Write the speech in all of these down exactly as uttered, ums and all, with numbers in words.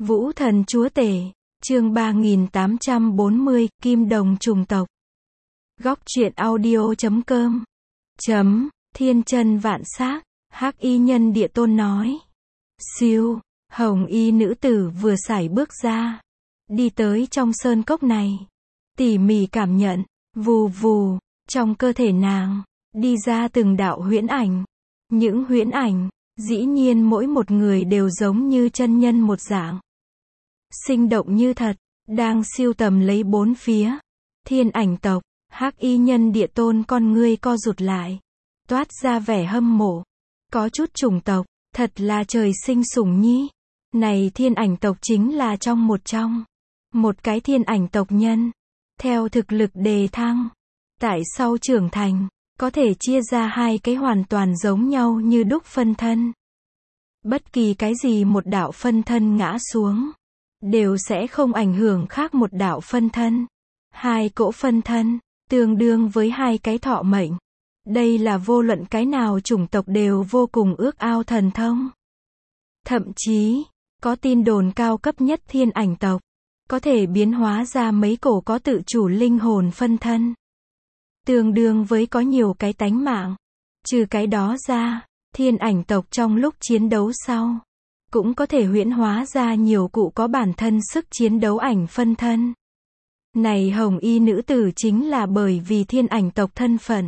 Vũ thần chúa tể, chương ba nghìn tám trăm bốn mươi, Kim đồng trùng tộc. Góc truyện audio chấm com. Chấm, thiên chân vạn xác, hắc y nhân địa tôn nói. Siêu, hồng y nữ tử vừa sải bước ra. Đi tới trong sơn cốc này. Tỉ mỉ cảm nhận, vù vù, trong cơ thể nàng, đi ra từng đạo huyễn ảnh. Những huyễn ảnh, dĩ nhiên mỗi một người đều giống như chân nhân một dạng. Sinh động như thật, đang siêu tầm lấy bốn phía. Thiên ảnh tộc, hắc y nhân địa tôn con ngươi co rụt lại. Toát ra vẻ hâm mộ. Có chút chủng tộc, thật là trời sinh sủng nhi. Này thiên ảnh tộc chính là trong một trong. Một cái thiên ảnh tộc nhân. Theo thực lực đề thăng. Tại sau trưởng thành, có thể chia ra hai cái hoàn toàn giống nhau như đúc phân thân. Bất kỳ cái gì một đạo phân thân ngã xuống, đều sẽ không ảnh hưởng khác một đạo phân thân. Hai cỗ phân thân, tương đương với hai cái thọ mệnh. Đây là vô luận cái nào chủng tộc đều vô cùng ước ao thần thông. Thậm chí, có tin đồn cao cấp nhất thiên ảnh tộc, có thể biến hóa ra mấy cổ có tự chủ linh hồn phân thân. Tương đương với có nhiều cái tánh mạng. Trừ cái đó ra, thiên ảnh tộc trong lúc chiến đấu sau, cũng có thể huyễn hóa ra nhiều cụ có bản thân sức chiến đấu ảnh phân thân. Này hồng y nữ tử chính là bởi vì thiên ảnh tộc thân phận,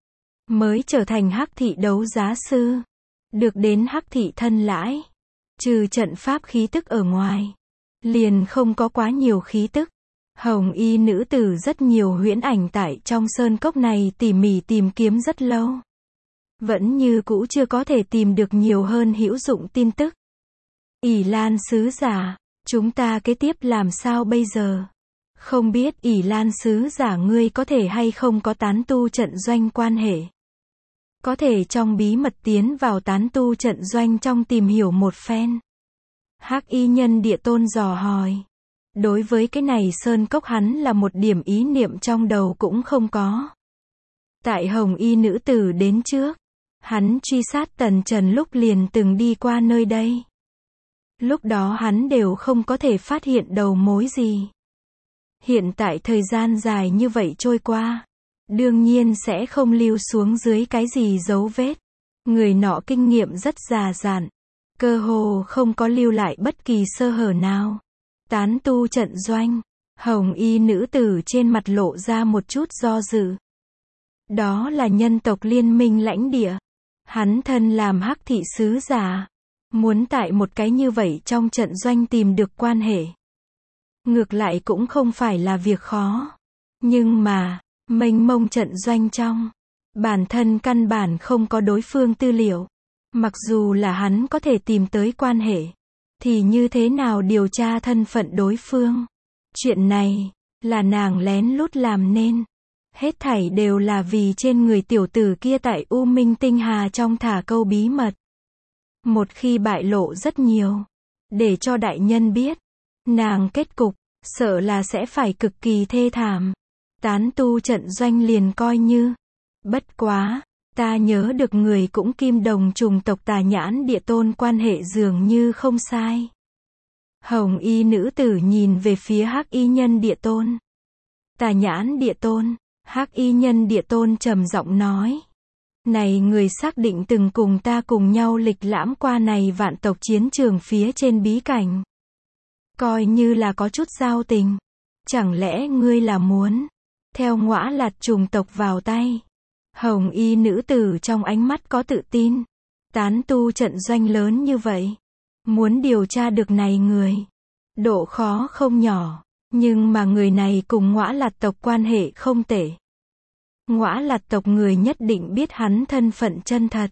mới trở thành hắc thị đấu giá sư. Được đến hắc thị thân lãi. Trừ trận pháp khí tức ở ngoài, liền không có quá nhiều khí tức. Hồng y nữ tử rất nhiều huyễn ảnh tại trong sơn cốc này tỉ mỉ tìm kiếm rất lâu. Vẫn như cũ chưa có thể tìm được nhiều hơn hữu dụng tin tức. Ỷ Lan sứ giả, chúng ta kế tiếp làm sao bây giờ? Không biết Ỷ Lan sứ giả ngươi có thể hay không có tán tu trận doanh quan hệ? Có thể trong bí mật tiến vào tán tu trận doanh trong tìm hiểu một phen. Hắc y nhân địa tôn dò hỏi. Đối với cái này sơn cốc hắn là một điểm ý niệm trong đầu cũng không có. Tại hồng y nữ tử đến trước, hắn truy sát tần trần lúc liền từng đi qua nơi đây. Lúc đó hắn đều không có thể phát hiện đầu mối gì. Hiện tại thời gian dài như vậy trôi qua, đương nhiên sẽ không lưu xuống dưới cái gì dấu vết. Người nọ kinh nghiệm rất già dặn, cơ hồ không có lưu lại bất kỳ sơ hở nào. Tán tu trận doanh, hồng y nữ tử trên mặt lộ ra một chút do dự. Đó là nhân tộc liên minh lãnh địa. Hắn thân làm hắc thị sứ giả, muốn tại một cái như vậy trong trận doanh tìm được quan hệ. Ngược lại cũng không phải là việc khó. Nhưng mà, mênh mông trận doanh trong, bản thân căn bản không có đối phương tư liệu. Mặc dù là hắn có thể tìm tới quan hệ, thì như thế nào điều tra thân phận đối phương? Chuyện này, là nàng lén lút làm nên. Hết thảy đều là vì trên người tiểu tử kia tại U Minh Tinh Hà trong thả câu bí mật. Một khi bại lộ rất nhiều, để cho đại nhân biết, nàng kết cục, sợ là sẽ phải cực kỳ thê thảm. Tán tu trận doanh liền coi như. Bất quá, ta nhớ được người cũng kim đồng trùng tộc Tà Nhãn địa tôn quan hệ dường như không sai. Hồng y nữ tử nhìn về phía hắc y nhân địa tôn. Tà Nhãn địa tôn, hắc y nhân địa tôn trầm giọng nói. Này người xác định từng cùng ta cùng nhau lịch lãm qua này vạn tộc chiến trường phía trên bí cảnh. Coi như là có chút giao tình. Chẳng lẽ ngươi là muốn theo ngõa lạt trùng tộc vào tay? Hồng y nữ tử trong ánh mắt có tự tin. Tán tu trận doanh lớn như vậy, muốn điều tra được này người, độ khó không nhỏ. Nhưng mà người này cùng ngõa lạt tộc quan hệ không tệ. Ngõa lạt tộc người nhất định biết hắn thân phận chân thật.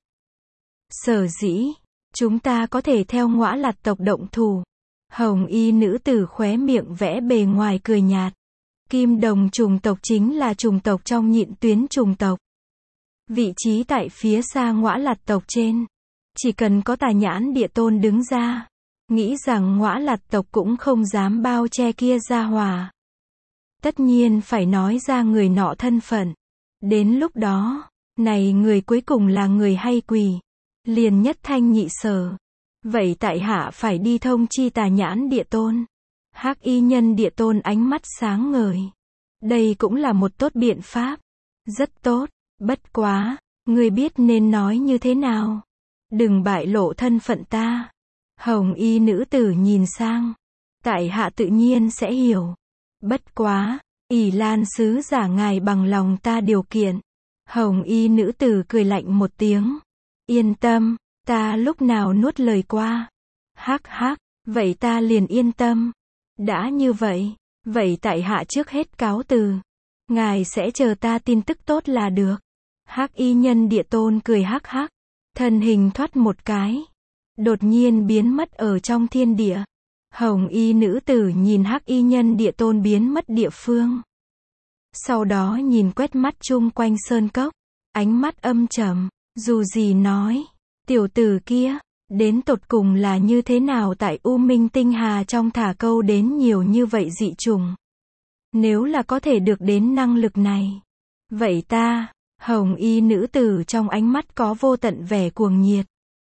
Sở dĩ, chúng ta có thể theo ngõa lạt tộc động thủ. Hồng y nữ tử khóe miệng vẽ bề ngoài cười nhạt. Kim đồng trùng tộc chính là trùng tộc trong nhịn tuyến trùng tộc. Vị trí tại phía xa ngõa lạt tộc trên. Chỉ cần có Tà Nhãn địa tôn đứng ra, nghĩ rằng ngõa lạt tộc cũng không dám bao che kia ra hòa. Tất nhiên phải nói ra người nọ thân phận. Đến lúc đó, này người cuối cùng là người hay quỷ, liền nhất thanh nhị sở. Vậy tại hạ phải đi thông chi Tà Nhãn Địa Tôn. Hắc Y Nhân Địa Tôn ánh mắt sáng ngời. Đây cũng là một tốt biện pháp. Rất tốt, bất quá, ngươi biết nên nói như thế nào. Đừng bại lộ thân phận ta. Hồng y nữ tử nhìn sang. Tại hạ tự nhiên sẽ hiểu. Bất quá, Ỷ Lan sứ giả ngài bằng lòng ta điều kiện. Hồng y nữ tử cười lạnh một tiếng. Yên tâm, ta lúc nào nuốt lời qua. Hắc hắc, vậy ta liền yên tâm. Đã như vậy, vậy tại hạ trước hết cáo từ. Ngài sẽ chờ ta tin tức tốt là được. Hắc Y Nhân Địa Tôn cười hắc hắc. Thân hình thoát một cái. Đột nhiên biến mất ở trong thiên địa. Hồng y nữ tử nhìn Hắc Y Nhân Địa Tôn biến mất địa phương. Sau đó nhìn quét mắt chung quanh sơn cốc. Ánh mắt âm trầm. Dù gì nói. Tiểu tử kia. Đến tột cùng là như thế nào tại U Minh Tinh Hà trong thả câu đến nhiều như vậy dị trùng. Nếu là có thể được đến năng lực này. Vậy ta. Hồng y nữ tử trong ánh mắt có vô tận vẻ cuồng nhiệt.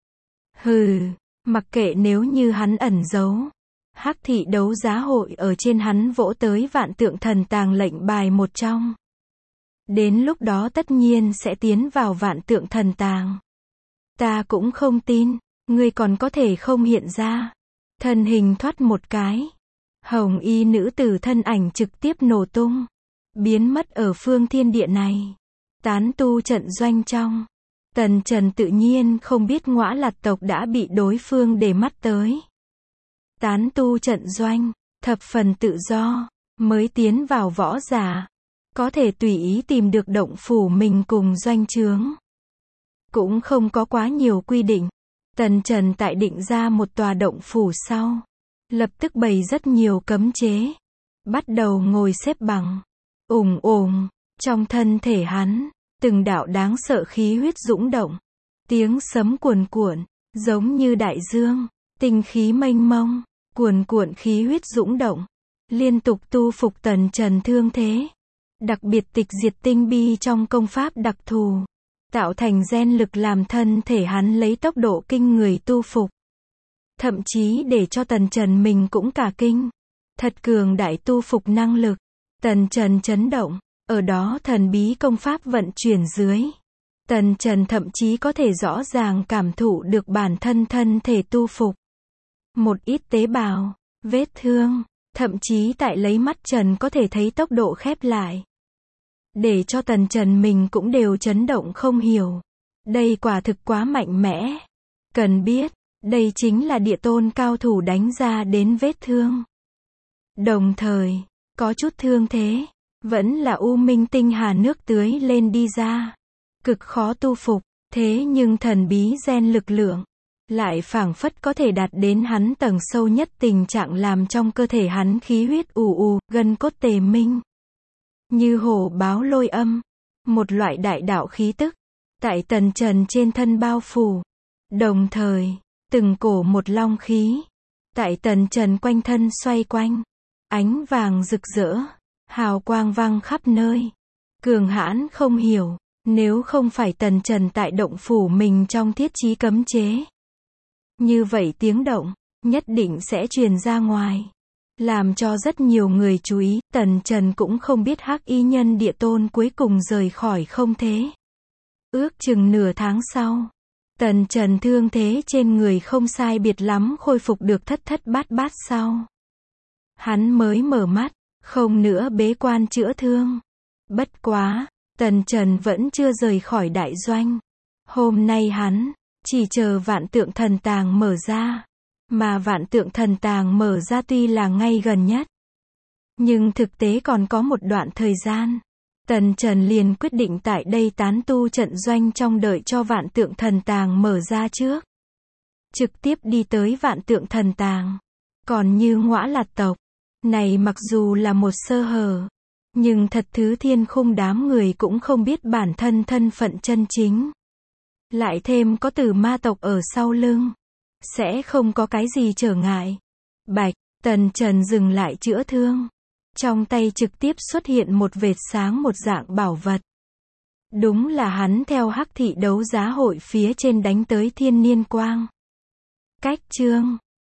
Hừ. Mặc kệ nếu như hắn ẩn giấu. Hắc thị đấu giá hội ở trên hắn vỗ tới vạn tượng thần tàng lệnh bài một trong. Đến lúc đó tất nhiên sẽ tiến vào vạn tượng thần tàng. Ta cũng không tin, ngươi còn có thể không hiện ra. Thân hình thoát một cái. Hồng y nữ tử thân ảnh trực tiếp nổ tung. Biến mất ở phương thiên địa này. Tán tu trận doanh trong. Tần Trần tự nhiên không biết Ngõa Lạt tộc đã bị đối phương để mắt tới. Tán tu trận doanh, thập phần tự do, mới tiến vào võ giả. Có thể tùy ý tìm được động phủ mình cùng doanh trướng. Cũng không có quá nhiều quy định. Tần Trần tại định ra một tòa động phủ sau. Lập tức bày rất nhiều cấm chế. Bắt đầu ngồi xếp bằng. Ùng ùng, trong thân thể hắn, từng đạo đáng sợ khí huyết dũng động. Tiếng sấm cuồn cuộn, giống như đại dương. Tinh khí mênh mông, cuồn cuộn khí huyết dũng động. Liên tục tu phục Tần Trần thương thế. Đặc biệt tịch diệt tinh bi trong công pháp đặc thù. Tạo thành gen lực làm thân thể hắn lấy tốc độ kinh người tu phục. Thậm chí để cho Tần Trần mình cũng cả kinh. Thật cường đại tu phục năng lực. Tần Trần chấn động. Ở đó thần bí công pháp vận chuyển dưới. Tần Trần thậm chí có thể rõ ràng cảm thụ được bản thân thân thể tu phục. Một ít tế bào, vết thương, thậm chí tại lấy mắt Trần có thể thấy tốc độ khép lại. Để cho Tần Trần mình cũng đều chấn động không hiểu. Đây quả thực quá mạnh mẽ. Cần biết, đây chính là địa tôn cao thủ đánh ra đến vết thương. Đồng thời, có chút thương thế, vẫn là U Minh Tinh Hà nước tưới lên đi ra. Cực khó tu phục, thế nhưng thần bí gen lực lượng, lại phảng phất có thể đạt đến hắn tầng sâu nhất tình trạng làm trong cơ thể hắn khí huyết ù ù, gân cốt tề minh. Như hổ báo lôi âm, một loại đại đạo khí tức, tại Tần Trần trên thân bao phủ. Đồng thời, từng cổ một long khí, tại Tần Trần quanh thân xoay quanh. Ánh vàng rực rỡ, hào quang vang khắp nơi. Cường hãn không hiểu, nếu không phải Tần Trần tại động phủ mình trong thiết trí cấm chế. Như vậy tiếng động, nhất định sẽ truyền ra ngoài. Làm cho rất nhiều người chú ý, Tần Trần cũng không biết Hắc Y Nhân Địa Tôn cuối cùng rời khỏi không thế. Ước chừng nửa tháng sau, Tần Trần thương thế trên người không sai biệt lắm khôi phục được thất thất bát bát sau. Hắn mới mở mắt, không nữa bế quan chữa thương. Bất quá, Tần Trần vẫn chưa rời khỏi đại doanh. Hôm nay hắn, chỉ chờ vạn tượng thần tàng mở ra. Mà vạn tượng thần tàng mở ra tuy là ngay gần nhất. Nhưng thực tế còn có một đoạn thời gian. Tần Trần liền quyết định tại đây tán tu trận doanh trong đợi cho vạn tượng thần tàng mở ra trước. Trực tiếp đi tới vạn tượng thần tàng. Còn như Ngõa Lạt tộc, này mặc dù là một sơ hở. Nhưng thật thứ thiên khung đám người cũng không biết bản thân thân phận chân chính. Lại thêm có Tử Ma tộc ở sau lưng. Sẽ không có cái gì trở ngại. Bạch, Tần Trần dừng lại chữa thương. Trong tay trực tiếp xuất hiện một vệt sáng một dạng bảo vật. Đúng là hắn theo Hắc thị đấu giá hội phía trên đánh tới thiên niên quang. Cách chương